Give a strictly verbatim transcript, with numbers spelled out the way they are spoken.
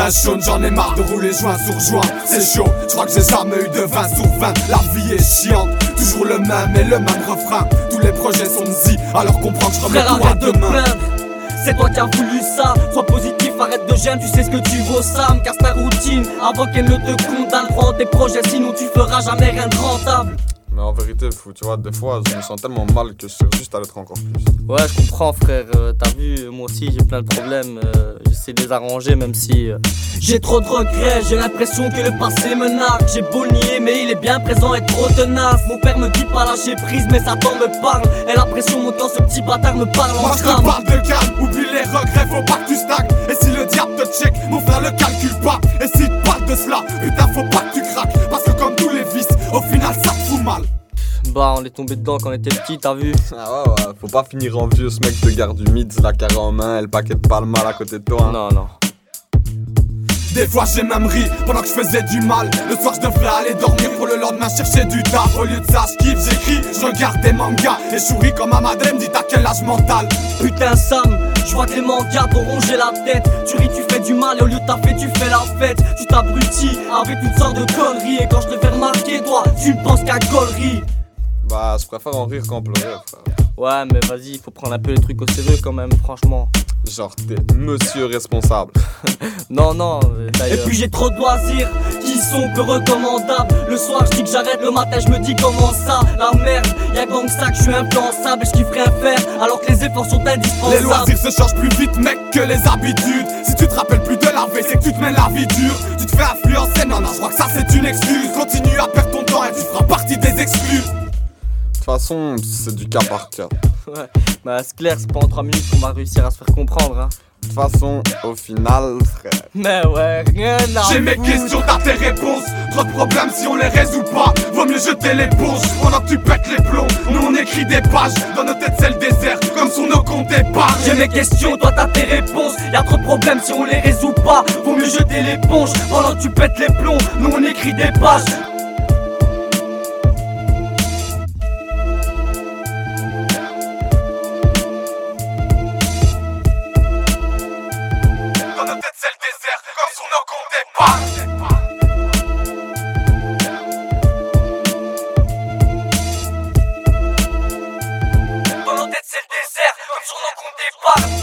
visage jaune, j'en ai marre de rouler joint sur joint. C'est chaud, je crois que j'ai jamais eu de vingt sur vingt. La vie est chiante, toujours le même et le même refrain. Tous les projets sont zi, alors comprends que je remets tout à demain. C'est toi qui as voulu ça, sois positif, arrête de gêner, tu sais ce que tu vaux Sam. Casse ta routine, avant qu'elle ne te condamne. Crois en tes projets, sinon tu feras jamais rien de rentable. Mais en vérité, fou, tu vois, des fois, je me sens tellement mal que je cherche juste à l'être encore plus. Ouais, je comprends, frère. Euh, T'as vu, moi aussi, j'ai plein de problèmes. Euh, J'essaie de les arranger, même si... Euh... J'ai trop de regrets, j'ai l'impression que le passé me nargue. J'ai beau nier, mais il est bien présent et trop tenace. Mon père me dit pas lâcher prise, mais Satan me parle. Et la pression monte quand ce petit bâtard me parle en Moi je te parle de calme, oublie les regrets, faut pas que tu stagnes. Et si le diable te check, mon frère le calcule pas. Et si te parle de cela, putain faut pas que tu craques. Parce que comme tous les vices, au final ça te fout mal. Bah on est tombé dedans quand on était petit, t'as vu? Ah ouais ouais, faut pas finir en vieux, ce mec te garde humide, la carré en main, et le paquet de palmes mal à côté de toi hein. Non non. Des fois j'ai même ri pendant que je faisais du mal. Le soir je devrais aller dormir pour le lendemain chercher du taf. Au lieu de ça je kiffe, j'écris, je regarde des mangas. Et je souris comme ma madame me dit t'as quel âge mental. Putain Sam, je vois que les mangas t'ont rongé la tête. Tu ris, tu fais du mal et au lieu de taffer tu fais la fête. Tu t'abrutis avec toutes sortes de conneries. Et quand je te fais remarquer toi, tu ne penses qu'à gaulerie. Bah je préfère en rire qu'en pleurer frère. Ouais mais vas-y, faut prendre un peu les trucs au sérieux quand même, franchement. Genre t'es monsieur responsable. Non non d'ailleurs. Et puis j'ai trop de loisirs qui sont peu recommandables. Le soir je dis que j'arrête, le matin je me dis comment ça. La merde, y'a comme ça que je suis influençable. Et je kifferais faire alors que les efforts sont indispensables. Les loisirs se changent plus vite mec que les habitudes. Si tu te rappelles plus de la veille, c'est que tu te mènes la vie dure. Tu te fais influencer, non non je crois que ça c'est une excuse. Continue à perdre ton temps et tu feras partie des exclus. De toute façon, c'est du cas par cas. Ouais, bah c'est clair, c'est pas en trois minutes qu'on va réussir à se faire comprendre hein. De toute façon, au final, frère. Mais ouais, rien à J'ai mes questions, t'as tes réponses. Trop de problèmes si on les résout pas. Vaut mieux jeter l'éponge pendant que tu pètes les plombs. Nous on écrit des pages, dans nos têtes c'est le désert. Comme sur nos comptes d'épargne. J'ai mes questions, toi t'as tes réponses. Y'a trop de problèmes si on les résout pas. Vaut mieux jeter l'éponge pendant que tu pètes les plombs. Nous on écrit des pages. C'est le désert, comme sur nos comptes d'épargne. Dans nos têtes c'est le désert, comme sur nos comptes d'épargne.